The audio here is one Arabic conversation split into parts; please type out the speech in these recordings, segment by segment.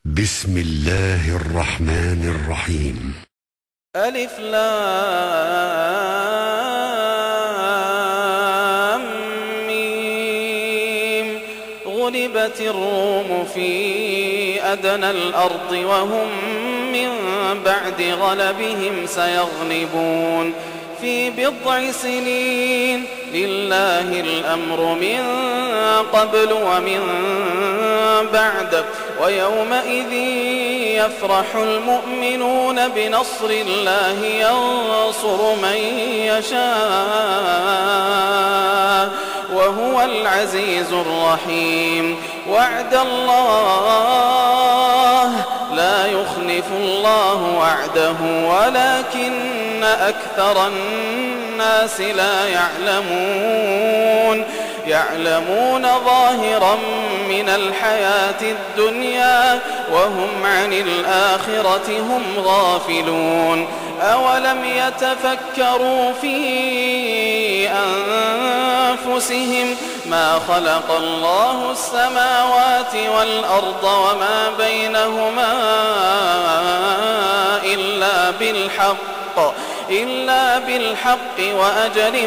بسم الله الرحمن الرحيم. ألف لام ميم. غلبت الروم في أدنى الأرض وهم من بعد غلبهم سيغلبون في بضع سنين. لله الأمر من قبل ومن بعد ويومئذ يفرح المؤمنون بنصر الله ينصر من يشاء وهو العزيز الرحيم. وعد الله لا يخلف الله وعده ولكن أكثر الناس لا يعلمون ظاهرا من الحياة الدنيا وهم عن الآخرة هم غافلون. أولم يتفكروا في أنفسهم ما خلق الله السماوات والأرض وما بينهما إلا بالحق وأجل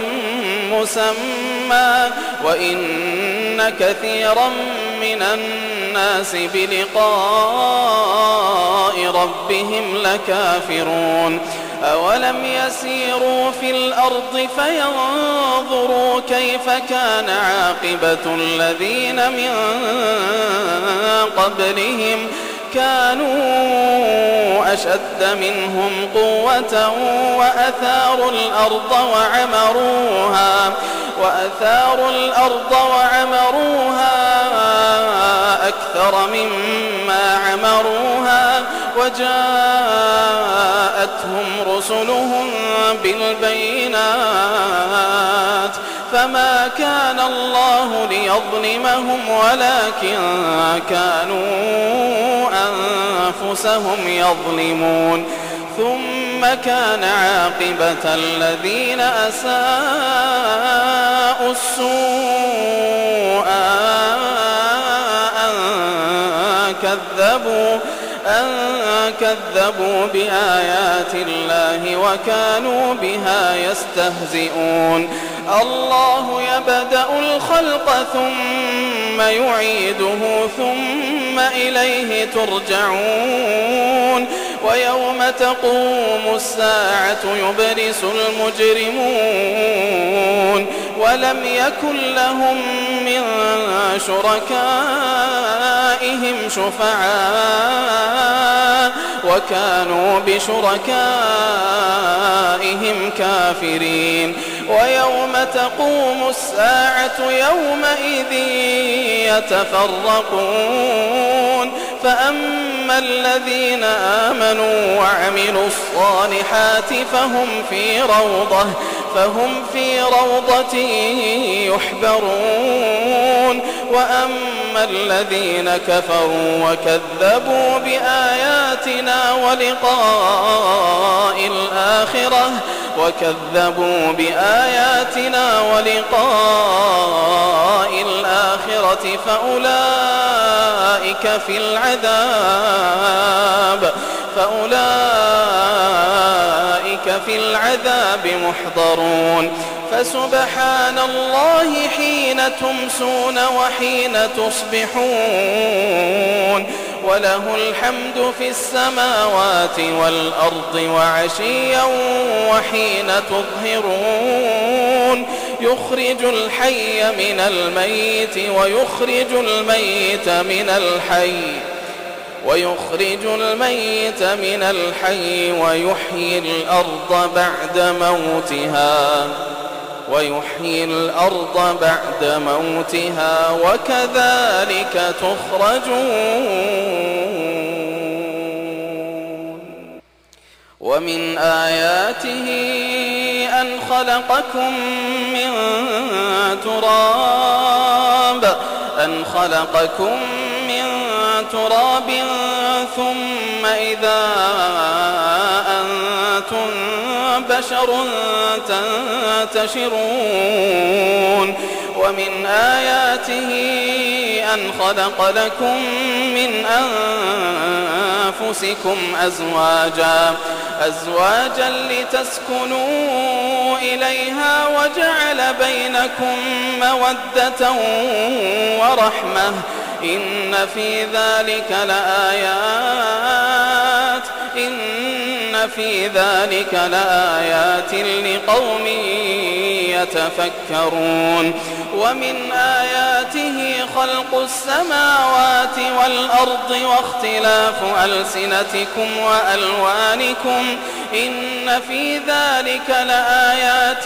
مسمى وإن كثيرا من الناس بلقاء ربهم لكافرون. أولم يسيروا في الأرض فينظروا كيف كان عاقبة الذين من قبلهم كانوا أشد منهم قوة وأثاروا الأرض وعمروها أكثر مما عمروها وجاءتهم رسلهم بالبينات فما كان الله ليظلمهم ولكن كانوا أنفسهم يظلمون. ثم كان عاقبة الذين أساءوا السوء أن كذبوا بآيات الله وكانوا بها يستهزئون. الله يبدأ الخلق ثم يعيده ثم إليه ترجعون. ويوم تقوم الساعة يبلس المجرمون ولم يكن لهم من شركائهم شفعاء وكانوا بشركائهم كافرين. ويوم تقوم الساعة يومئذ يتفرقون فأما الذين آمنوا وعملوا الصالحات فهم في روضة يحبرون. وأما الذين كفروا وكذبوا بآياتنا ولقاء الآخرة فأولئك في العذاب محضرون. فسبحان الله حين تمسون وحين تصبحون وله الحمد في السماوات والأرض وعشيا وحين تظهرون. يخرج الحي من الميت ويخرج الميت من الحي ويحيي الأرض بعد موتها وكذلك تخرجون. ومن آياته أن خلقكم من تراب ثم إذا أنتم بشر تنتشرون. ومن آياته أن خلق لكم من أنفسكم أزواجا لتسكنوا إليها وجعل بينكم مودة ورحمة إن في ذلك لآيات لقوم يتفكرون ومن آياته خلق السماوات والأرض واختلاف ألسنتكم وألوانكم إن في ذلك لآيات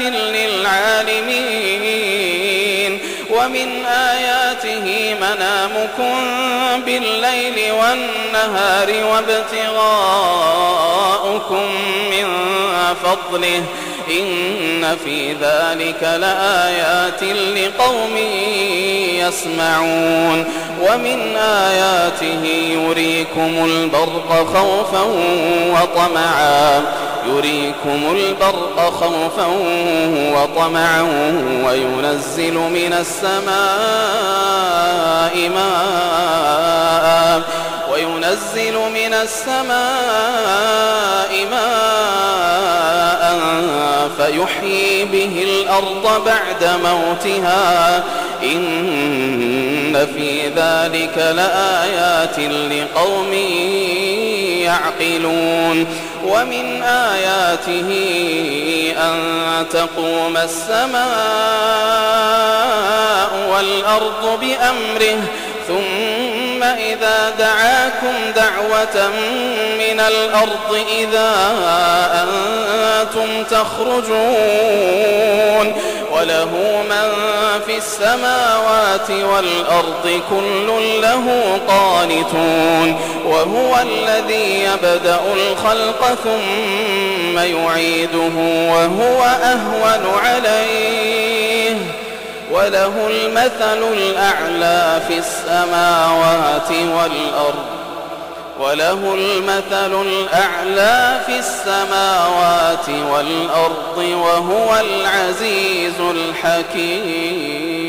للعالمين ومن آياته منامكم بالليل والنهار وابتغاؤكم من فضله إن في ذلك لآيات لقوم يسمعون ومن آياته يريكم البرق خوفا وطمعا وينزل من السماء ماء فيحيي به الأرض بعد موتها إن في ذلك لآيات لقوم يعقلون ومن آياته أن تقوم السماء والأرض بأمره ثم إذا دعاكم دعوة من الأرض إذا أنتم تخرجون وله من في السماوات والأرض كل له قانتون وهو الذي يبدأ الخلق ثم يعيده وهو أهون عليه وله المثل الأعلى في السماوات والأرض وهو العزيز الحكيم.